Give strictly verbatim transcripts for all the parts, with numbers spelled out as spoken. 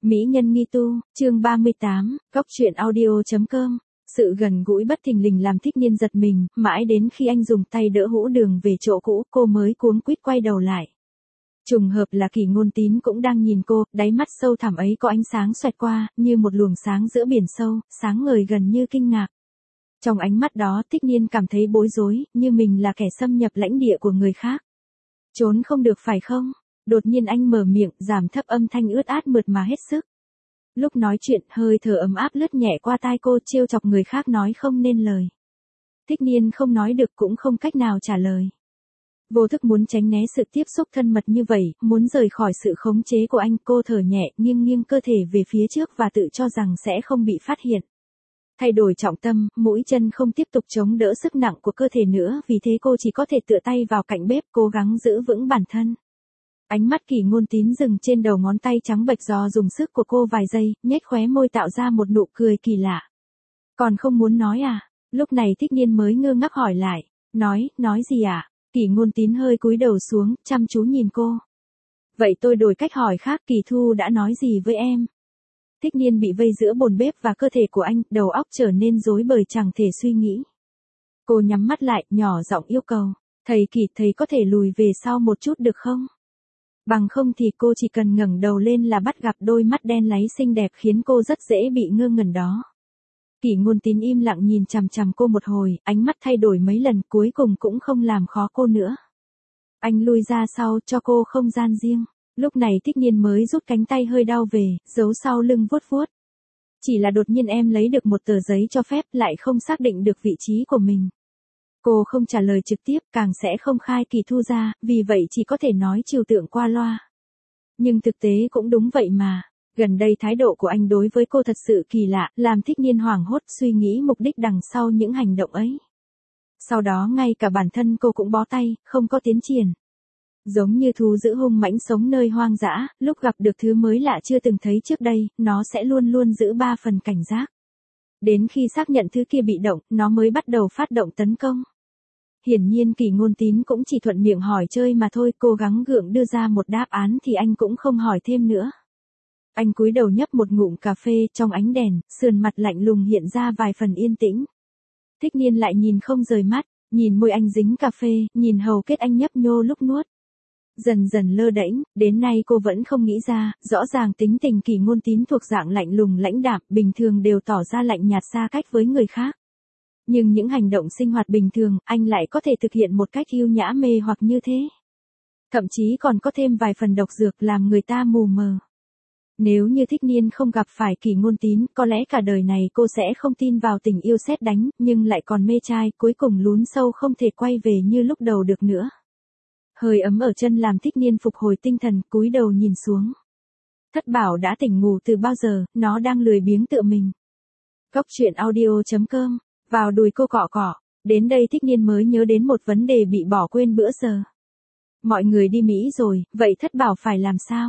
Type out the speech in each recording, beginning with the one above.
Mỹ nhân nghi tu, chương ba mươi tám, góc truyện audio.com. Sự gần gũi bất thình lình làm Thích Nhiên giật mình, mãi đến khi anh dùng tay đỡ hũ đường về chỗ cũ, cô mới cuống quýt quay đầu lại. Trùng hợp là Kỷ Ngôn Tín cũng đang nhìn cô, đáy mắt sâu thẳm ấy có ánh sáng xoẹt qua, như một luồng sáng giữa biển sâu, sáng ngời gần như kinh ngạc. Trong ánh mắt đó Thích Nhiên cảm thấy bối rối, như mình là kẻ xâm nhập lãnh địa của người khác. Trốn không được phải không? Đột nhiên anh mở miệng, giảm thấp âm thanh ướt át mượt mà hết sức. Lúc nói chuyện, hơi thở ấm áp lướt nhẹ qua tai cô, trêu chọc người khác nói không nên lời. Thích Nhiên không nói được cũng không cách nào trả lời. Vô thức muốn tránh né sự tiếp xúc thân mật như vậy, muốn rời khỏi sự khống chế của anh, cô thở nhẹ, nghiêng nghiêng cơ thể về phía trước và tự cho rằng sẽ không bị phát hiện. Thay đổi trọng tâm, mũi chân không tiếp tục chống đỡ sức nặng của cơ thể nữa, vì thế cô chỉ có thể tựa tay vào cạnh bếp, cố gắng giữ vững bản thân. Ánh mắt Kỷ Ngôn Tín dừng trên đầu ngón tay trắng bệch do dùng sức của cô vài giây, nhếch khóe môi tạo ra một nụ cười kỳ lạ. Còn không muốn nói à? Lúc này Thích Nhiên mới ngơ ngác hỏi lại. Nói, nói gì à? Kỷ Ngôn Tín hơi cúi đầu xuống, chăm chú nhìn cô. Vậy tôi đổi cách hỏi khác, Kỳ Thu đã nói gì với em? Thích Nhiên bị vây giữa bồn bếp và cơ thể của anh, đầu óc trở nên rối bời chẳng thể suy nghĩ. Cô nhắm mắt lại, nhỏ giọng yêu cầu. Thầy Kỳ, thầy có thể lùi về sau một chút được không? Bằng không thì cô chỉ cần ngẩng đầu lên là bắt gặp đôi mắt đen láy xinh đẹp khiến cô rất dễ bị ngơ ngẩn đó. Kỷ Ngôn Tín im lặng nhìn chằm chằm cô một hồi, ánh mắt thay đổi mấy lần, cuối cùng cũng không làm khó cô nữa. Anh lui ra sau cho cô không gian riêng. Lúc này Thích Nhiên mới rút cánh tay hơi đau về, giấu sau lưng vuốt vuốt. Chỉ là đột nhiên em lấy được một tờ giấy cho phép, lại không xác định được vị trí của mình. Cô không trả lời trực tiếp, càng sẽ không khai Kỳ Thu ra, vì vậy chỉ có thể nói trừu tượng qua loa. Nhưng thực tế cũng đúng vậy mà. Gần đây thái độ của anh đối với cô thật sự kỳ lạ, làm Thích Nhiên hoảng hốt suy nghĩ mục đích đằng sau những hành động ấy. Sau đó ngay cả bản thân cô cũng bó tay, không có tiến triển. Giống như thú dữ hung mãnh sống nơi hoang dã, lúc gặp được thứ mới lạ chưa từng thấy trước đây, nó sẽ luôn luôn giữ ba phần cảnh giác. Đến khi xác nhận thứ kia bị động, nó mới bắt đầu phát động tấn công. Hiển nhiên Kỷ Ngôn Tín cũng chỉ thuận miệng hỏi chơi mà thôi, cố gắng gượng đưa ra một đáp án thì anh cũng không hỏi thêm nữa. Anh cúi đầu nhấp một ngụm cà phê, trong ánh đèn, sườn mặt lạnh lùng hiện ra vài phần yên tĩnh. Thích Nhiên lại nhìn không rời mắt, nhìn môi anh dính cà phê, nhìn hầu kết anh nhấp nhô lúc nuốt. Dần dần lơ đễnh, đến nay cô vẫn không nghĩ ra, rõ ràng tính tình Kỷ Ngôn Tín thuộc dạng lạnh lùng lãnh đạm, bình thường đều tỏ ra lạnh nhạt xa cách với người khác. Nhưng những hành động sinh hoạt bình thường, anh lại có thể thực hiện một cách yêu nhã mê hoặc như thế. Thậm chí còn có thêm vài phần độc dược làm người ta mù mờ. Nếu như Thích Nhiên không gặp phải Kỷ Ngôn Tín, có lẽ cả đời này cô sẽ không tin vào tình yêu sét đánh, nhưng lại còn mê trai, cuối cùng lún sâu không thể quay về như lúc đầu được nữa. Hơi ấm ở chân làm Thích Nhiên phục hồi tinh thần, cúi đầu nhìn xuống. Thất Bảo đã tỉnh ngủ từ bao giờ, nó đang lười biếng tựa mình. Góc truyện audio.com. Vào đùi cô cọ cọ, đến đây Thích Nhiên mới nhớ đến một vấn đề bị bỏ quên bữa giờ. Mọi người đi Mỹ rồi, vậy Thất Bảo phải làm sao?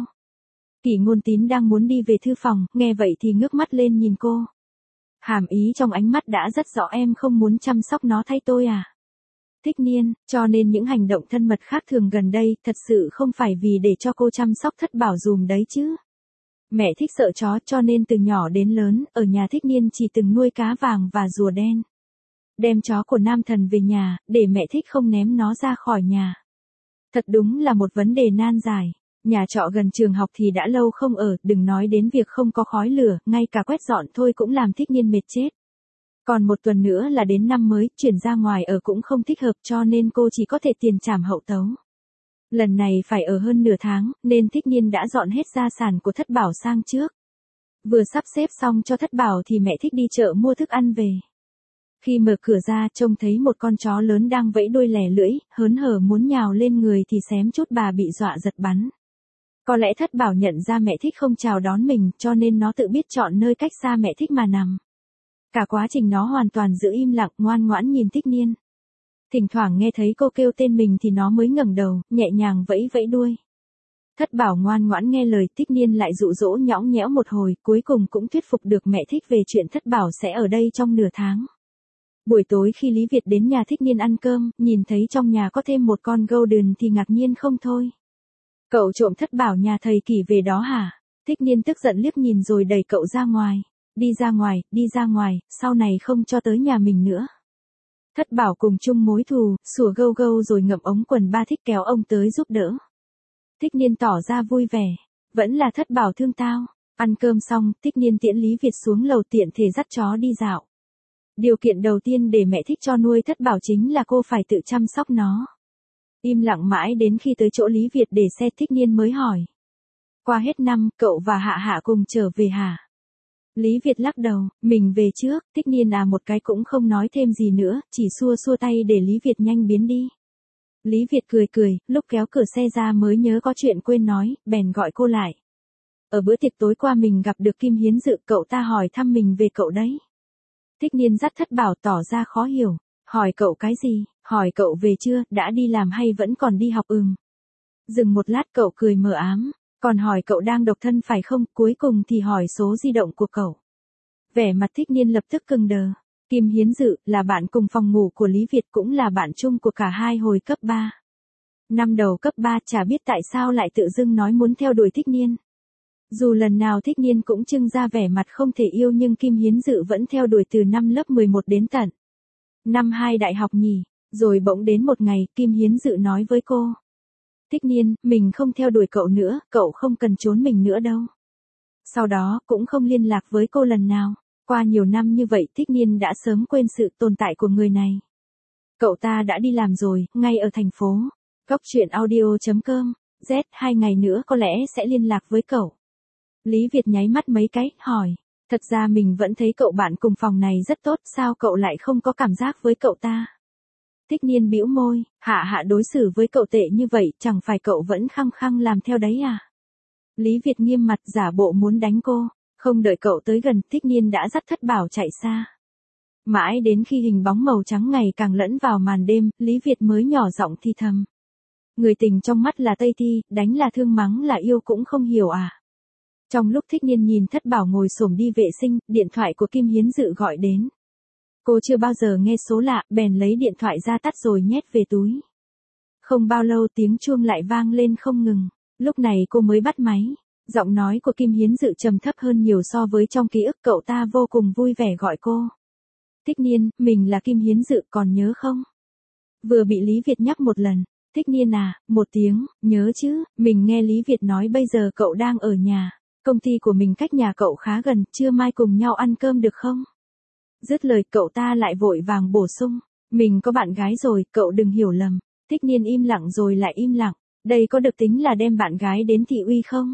Kỷ Ngôn Tín đang muốn đi về thư phòng, nghe vậy thì ngước mắt lên nhìn cô. Hàm ý trong ánh mắt đã rất rõ, em không muốn chăm sóc nó thay tôi à? Thích Nhiên, cho nên những hành động thân mật khác thường gần đây, thật sự không phải vì để cho cô chăm sóc Thất Bảo dùm đấy chứ. Mẹ thích sợ chó cho nên từ nhỏ đến lớn, ở nhà Thích Nhiên chỉ từng nuôi cá vàng và rùa đen. Đem chó của Nam Thần về nhà, để mẹ thích không ném nó ra khỏi nhà. Thật đúng là một vấn đề nan giải. Nhà trọ gần trường học thì đã lâu không ở, đừng nói đến việc không có khói lửa, ngay cả quét dọn thôi cũng làm Thích Nhiên mệt chết. Còn một tuần nữa là đến năm mới, chuyển ra ngoài ở cũng không thích hợp cho nên cô chỉ có thể tiền trảm hậu tấu. Lần này phải ở hơn nửa tháng, nên Thích Nhiên đã dọn hết gia sản của Thất Bảo sang trước. Vừa sắp xếp xong cho Thất Bảo thì mẹ thích đi chợ mua thức ăn về. Khi mở cửa ra trông thấy một con chó lớn đang vẫy đuôi lẻ lưỡi, hớn hở muốn nhào lên người thì xém chút bà bị dọa giật bắn. Có lẽ Thất Bảo nhận ra mẹ thích không chào đón mình cho nên nó tự biết chọn nơi cách xa mẹ thích mà nằm. Cả quá trình nó hoàn toàn giữ im lặng, ngoan ngoãn nhìn Thích Nhiên. Thỉnh thoảng nghe thấy cô kêu tên mình thì nó mới ngẩng đầu, nhẹ nhàng vẫy vẫy đuôi. Thất Bảo ngoan ngoãn nghe lời, Thích Nhiên lại dụ dỗ nhõng nhẽo một hồi, cuối cùng cũng thuyết phục được mẹ thích về chuyện Thất Bảo sẽ ở đây trong nửa tháng. Buổi tối khi Lý Việt đến nhà Thích Nhiên ăn cơm, nhìn thấy trong nhà có thêm một con golden thì ngạc nhiên không thôi. Cậu trộm Thất Bảo nhà thầy Kỳ về đó hả? Thích Niên tức giận liếc nhìn rồi đẩy cậu ra ngoài. Đi ra ngoài, đi ra ngoài, sau này không cho tới nhà mình nữa. Thất Bảo cùng chung mối thù, sủa gâu gâu rồi ngậm ống quần ba Thích kéo ông tới giúp đỡ. Thích Niên tỏ ra vui vẻ. Vẫn là Thất Bảo thương tao. Ăn cơm xong, Thích Niên tiễn Lý Việt xuống lầu tiện thể dắt chó đi dạo. Điều kiện đầu tiên để mẹ thích cho nuôi Thất Bảo chính là cô phải tự chăm sóc nó. Im lặng mãi đến khi tới chỗ Lý Việt để xe Thích Niên mới hỏi. Qua hết năm, cậu và Hạ Hạ cùng trở về hả? Lý Việt lắc đầu, mình về trước. Thích Niên à một cái cũng không nói thêm gì nữa, chỉ xua xua tay để Lý Việt nhanh biến đi. Lý Việt cười cười, lúc kéo cửa xe ra mới nhớ có chuyện quên nói, bèn gọi cô lại. Ở bữa tiệc tối qua mình gặp được Kim Hiến Dự, cậu ta hỏi thăm mình về cậu đấy. Thích Niên dắt Thất Bảo tỏ ra khó hiểu. Hỏi cậu cái gì? Hỏi cậu về chưa, đã đi làm hay vẫn còn đi học ừm. Dừng một lát cậu cười mờ ám. Còn hỏi cậu đang độc thân phải không, cuối cùng thì hỏi số di động của cậu. Vẻ mặt Thích Niên lập tức cứng đờ. Kim Hiến Dự là bạn cùng phòng ngủ của Lý Việt, cũng là bạn chung của cả hai hồi cấp ba. Năm đầu cấp ba chả biết tại sao lại tự dưng nói muốn theo đuổi Thích Niên. Dù lần nào Thích Niên cũng trưng ra vẻ mặt không thể yêu nhưng Kim Hiến Dự vẫn theo đuổi từ năm lớp mười một đến tận năm hai đại học nhỉ. Rồi bỗng đến một ngày Kim Hiến Dự nói với cô. Thích Niên, mình không theo đuổi cậu nữa, cậu không cần trốn mình nữa đâu. Sau đó cũng không liên lạc với cô lần nào. Qua nhiều năm như vậy Thích Niên đã sớm quên sự tồn tại của người này. Cậu ta đã đi làm rồi, ngay ở thành phố. Góc truyện audio chấm com. Z, hai ngày nữa có lẽ sẽ liên lạc với cậu. Lý Việt nháy mắt mấy cái, hỏi. Thật ra mình vẫn thấy cậu bạn cùng phòng này rất tốt, sao cậu lại không có cảm giác với cậu ta? Thích Niên bĩu môi, Hạ Hạ đối xử với cậu tệ như vậy, chẳng phải cậu vẫn khăng khăng làm theo đấy à? Lý Việt nghiêm mặt giả bộ muốn đánh cô, không đợi cậu tới gần, Thích Niên đã dắt Thất Bảo chạy xa. Mãi đến khi hình bóng màu trắng ngày càng lẫn vào màn đêm, Lý Việt mới nhỏ giọng thì thầm. Người tình trong mắt là Tây Thi, đánh là thương mắng là yêu cũng không hiểu à? Trong lúc Thích Niên nhìn Thất Bảo ngồi xổm đi vệ sinh, điện thoại của Kim Hiến Dự gọi đến. Cô chưa bao giờ nghe số lạ, bèn lấy điện thoại ra tắt rồi nhét về túi. Không bao lâu tiếng chuông lại vang lên không ngừng. Lúc này cô mới bắt máy. Giọng nói của Kim Hiến Dự trầm thấp hơn nhiều so với trong ký ức, cậu ta vô cùng vui vẻ gọi cô. Thích Niên, mình là Kim Hiến Dự, còn nhớ không? Vừa bị Lý Việt nhắc một lần. Thích Niên à, một tiếng, nhớ chứ, mình nghe Lý Việt nói bây giờ cậu đang ở nhà. Công ty của mình cách nhà cậu khá gần, trưa mai cùng nhau ăn cơm được không? Dứt lời cậu ta lại vội vàng bổ sung. Mình có bạn gái rồi, cậu đừng hiểu lầm. Thích Niên im lặng rồi lại im lặng. Đây có được tính là đem bạn gái đến thị uy không?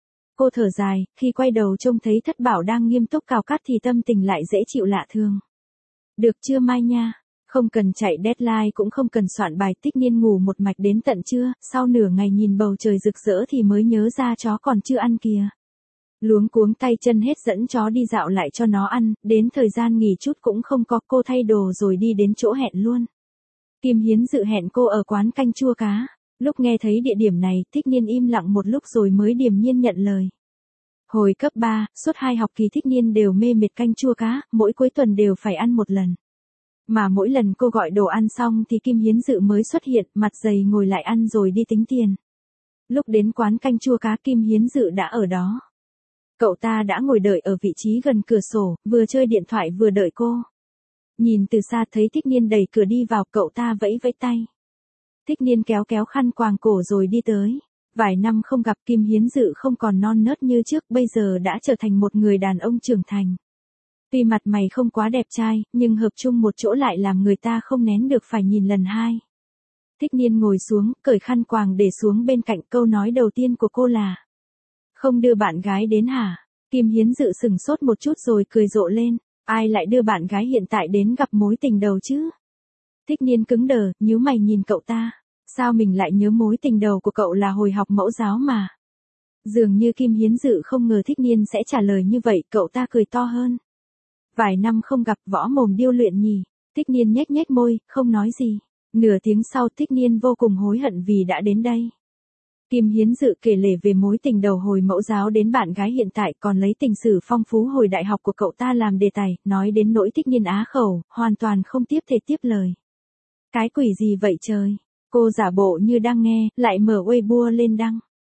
Cô thở dài, khi quay đầu trông thấy Thất Bảo đang nghiêm túc cào cắt thì tâm tình lại dễ chịu lạ thường. Được chưa mai nha? Không cần chạy deadline cũng không cần soạn bài. Thích Niên ngủ một mạch đến tận trưa, sau nửa ngày nhìn bầu trời rực rỡ thì mới nhớ ra chó còn chưa ăn kìa. Luống cuống tay chân hết dẫn chó đi dạo lại cho nó ăn, đến thời gian nghỉ chút cũng không có, cô thay đồ rồi đi đến chỗ hẹn luôn. Kim Hiến Dự hẹn cô ở quán canh chua cá. Lúc nghe thấy địa điểm này, Thích Niên im lặng một lúc rồi mới điềm nhiên nhận lời. Hồi cấp ba, suốt hai học kỳ Thích Niên đều mê mệt canh chua cá, mỗi cuối tuần đều phải ăn một lần. Mà mỗi lần cô gọi đồ ăn xong thì Kim Hiến Dự mới xuất hiện, mặt dày ngồi lại ăn rồi đi tính tiền. Lúc đến quán canh chua cá Kim Hiến Dự đã ở đó. Cậu ta đã ngồi đợi ở vị trí gần cửa sổ, vừa chơi điện thoại vừa đợi cô. Nhìn từ xa thấy Thích Niên đẩy cửa đi vào, cậu ta vẫy vẫy tay. Thích Niên kéo kéo khăn quàng cổ rồi đi tới. Vài năm không gặp Kim Hiến Dự không còn non nớt như trước, bây giờ đã trở thành một người đàn ông trưởng thành. Tuy mặt mày không quá đẹp trai, nhưng hợp chung một chỗ lại làm người ta không nén được phải nhìn lần hai. Thích Niên ngồi xuống, cởi khăn quàng để xuống bên cạnh, câu nói đầu tiên của cô là. Không đưa bạn gái đến hả? Kim Hiến Dự sừng sốt một chút rồi cười rộ lên. Ai lại đưa bạn gái hiện tại đến gặp mối tình đầu chứ? Thích Niên cứng đờ, nhíu mày nhìn cậu ta. Sao mình lại nhớ mối tình đầu của cậu là hồi học mẫu giáo mà? Dường như Kim Hiến Dự không ngờ Thích Niên sẽ trả lời như vậy, cậu ta cười to hơn. Vài năm không gặp, võ mồm điêu luyện nhỉ? Thích Niên nhếch nhếch môi, không nói gì. Nửa tiếng sau Thích Niên vô cùng hối hận vì đã đến đây. Kim Hiến Dự kể lể về mối tình đầu hồi mẫu giáo đến bạn gái hiện tại, còn lấy tình sử phong phú hồi đại học của cậu ta làm đề tài, nói đến nỗi Thích Niên á khẩu, hoàn toàn không tiếp thể tiếp lời. Cái quỷ gì vậy trời? Cô giả bộ như đang nghe, lại mở Weibo lên đăng.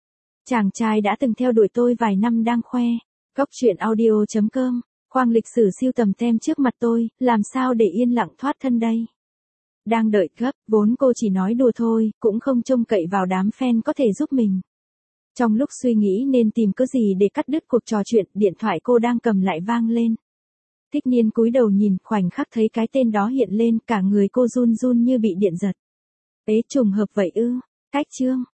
Chàng trai đã từng theo đuổi tôi vài năm đang khoe. Góc truyện audio.com, khoang lịch sử siêu tầm tem trước mặt tôi, làm sao để yên lặng thoát thân đây? Đang đợi gấp, vốn cô chỉ nói đùa thôi, cũng không trông cậy vào đám fan có thể giúp mình. Trong lúc suy nghĩ nên tìm cớ gì để cắt đứt cuộc trò chuyện, điện thoại cô đang cầm lại vang lên. Thích Nhiên cúi đầu nhìn, khoảnh khắc thấy cái tên đó hiện lên, cả người cô run run như bị điện giật. Ế, trùng hợp vậy ư? Cách Trương,